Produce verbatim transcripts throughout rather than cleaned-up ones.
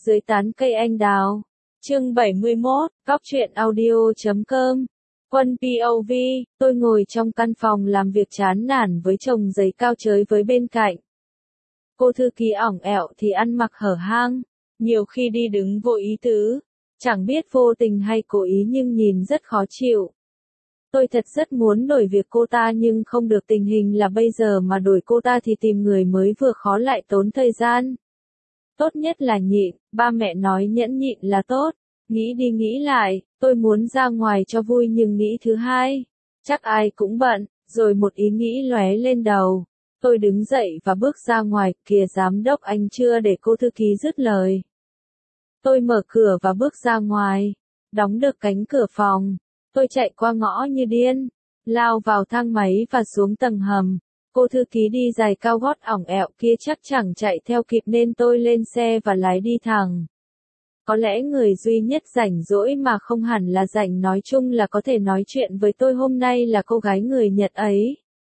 Dưới tán cây anh đào. Chương bảy mươi mốt, góc truyện audio chấm com. Quân pê ô vê, tôi ngồi trong căn phòng làm việc chán nản với chồng giấy cao chới với bên cạnh. Cô thư ký ỏng ẻo thì ăn mặc hở hang, nhiều khi đi đứng vô ý tứ, chẳng biết vô tình hay cố ý nhưng nhìn rất khó chịu. Tôi thật rất muốn đổi việc cô ta nhưng không được, tình hình là bây giờ mà đổi cô ta thì tìm người mới vừa khó lại tốn thời gian. Tốt nhất là nhịn, ba mẹ nói nhẫn nhịn là tốt. Nghĩ đi nghĩ lại, tôi muốn ra ngoài cho vui nhưng nghĩ thứ hai, chắc ai cũng bận, rồi một ý nghĩ lóe lên đầu. Tôi đứng dậy và bước ra ngoài, kìa giám đốc anh chưa để cô thư ký dứt lời. Tôi mở cửa và bước ra ngoài, đóng được cánh cửa phòng. Tôi chạy qua ngõ như điên, lao vào thang máy và xuống tầng hầm. Cô thư ký đi giày cao gót ỏng ẻo kia chắc chẳng chạy theo kịp nên tôi lên xe và lái đi thẳng. Có lẽ người duy nhất rảnh rỗi mà không hẳn là rảnh nói chung là có thể nói chuyện với tôi hôm nay là cô gái người Nhật ấy.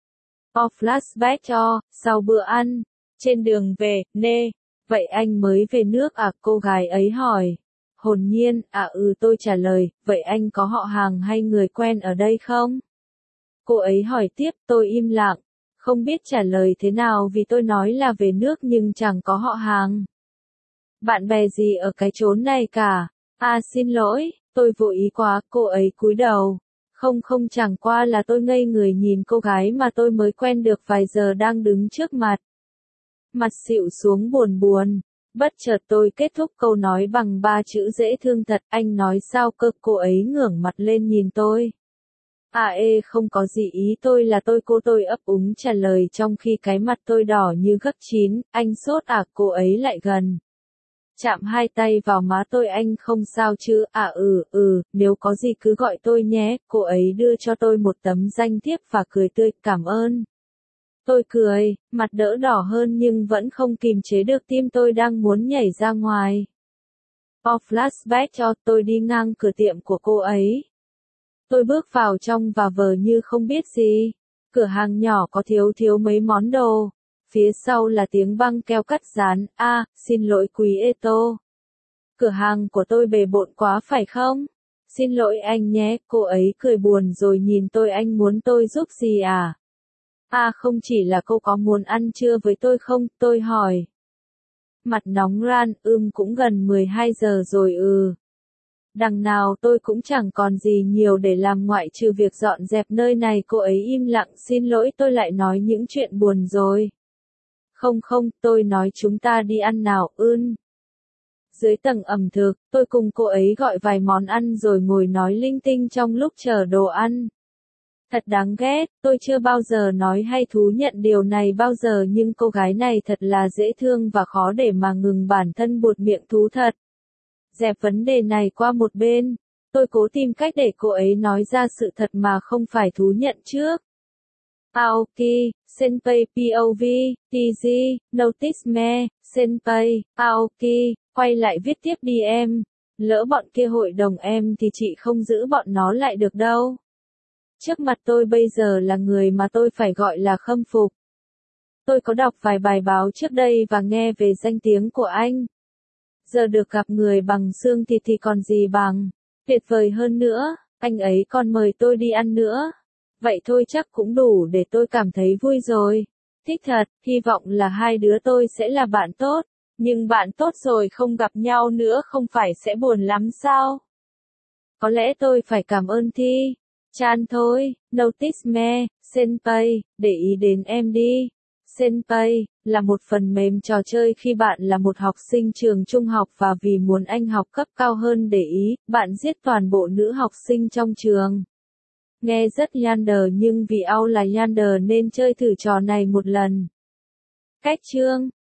O flashback cho, sau bữa ăn, trên đường về, nê, vậy anh mới về nước à, cô gái ấy hỏi. Hồn nhiên, à ừ tôi trả lời, vậy anh có họ hàng hay người quen ở đây không? Cô ấy hỏi tiếp, tôi im lặng, không biết trả lời thế nào vì tôi nói là về nước nhưng chẳng có họ hàng. Bạn bè gì ở cái chốn này cả? À xin lỗi, tôi vô ý quá, cô ấy cúi đầu. Không không chẳng qua là tôi ngây người nhìn cô gái mà tôi mới quen được vài giờ đang đứng trước mặt. Mặt xịu xuống buồn buồn. Bất chợt tôi kết thúc câu nói bằng ba chữ dễ thương thật, anh nói sao cơ, cô ấy ngẩng mặt lên nhìn tôi. À ê không có gì ý tôi là tôi cô tôi ấp úng trả lời trong khi cái mặt tôi đỏ như gấc chín, anh sốt à, cô ấy lại gần. Chạm hai tay vào má tôi, anh không sao chứ, à ừ, ừ, nếu có gì cứ gọi tôi nhé, cô ấy đưa cho tôi một tấm danh thiếp và cười tươi, cảm ơn. Tôi cười, mặt đỡ đỏ hơn nhưng vẫn không kìm chế được tim tôi đang muốn nhảy ra ngoài. O flashback cho, tôi đi ngang cửa tiệm của cô ấy. Tôi bước vào trong và vờ như không biết gì. Cửa hàng nhỏ có thiếu thiếu mấy món đồ. Phía sau là tiếng băng keo cắt dán, a, à, xin lỗi quý Eto. Cửa hàng của tôi bề bộn quá phải không? Xin lỗi anh nhé, cô ấy cười buồn rồi nhìn tôi, anh muốn tôi giúp gì à? À không, chỉ là cô có muốn ăn trưa với tôi không, tôi hỏi. Mặt nóng ran, ưm cũng gần mười hai giờ rồi ừ. Đằng nào tôi cũng chẳng còn gì nhiều để làm ngoại trừ việc dọn dẹp nơi này, cô ấy im lặng, xin lỗi tôi lại nói những chuyện buồn rồi. Không không, tôi nói chúng ta đi ăn nào, ưm. Dưới tầng ẩm thực, tôi cùng cô ấy gọi vài món ăn rồi ngồi nói linh tinh trong lúc chờ đồ ăn. Thật đáng ghét, tôi chưa bao giờ nói hay thú nhận điều này bao giờ nhưng cô gái này thật là dễ thương và khó để mà ngừng bản thân buột miệng thú thật. Dẹp vấn đề này qua một bên, tôi cố tìm cách để cô ấy nói ra sự thật mà không phải thú nhận trước. Aoki, Senpai pê ô vê, tê giê, Notice me, Senpai, Aoki, quay lại viết tiếp đi em. Lỡ bọn kia hội đồng em thì chị không giữ bọn nó lại được đâu. Trước mặt tôi bây giờ là người mà tôi phải gọi là khâm phục. Tôi có đọc vài bài báo trước đây và nghe về danh tiếng của anh. Giờ được gặp người bằng xương thịt thì còn gì bằng. Tuyệt vời hơn nữa, anh ấy còn mời tôi đi ăn nữa. Vậy thôi chắc cũng đủ để tôi cảm thấy vui rồi. Thích thật, hy vọng là hai đứa tôi sẽ là bạn tốt. Nhưng bạn tốt rồi không gặp nhau nữa không phải sẽ buồn lắm sao? Có lẽ tôi phải cảm ơn Thi Chan thôi. Notice me, Senpai, để ý đến em đi. Senpai là một phần mềm trò chơi khi bạn là một học sinh trường trung học và vì muốn anh học cấp cao hơn để ý, bạn giết toàn bộ nữ học sinh trong trường. Nghe rất yander nhưng vì ao là yander nên chơi thử trò này một lần. Cách chương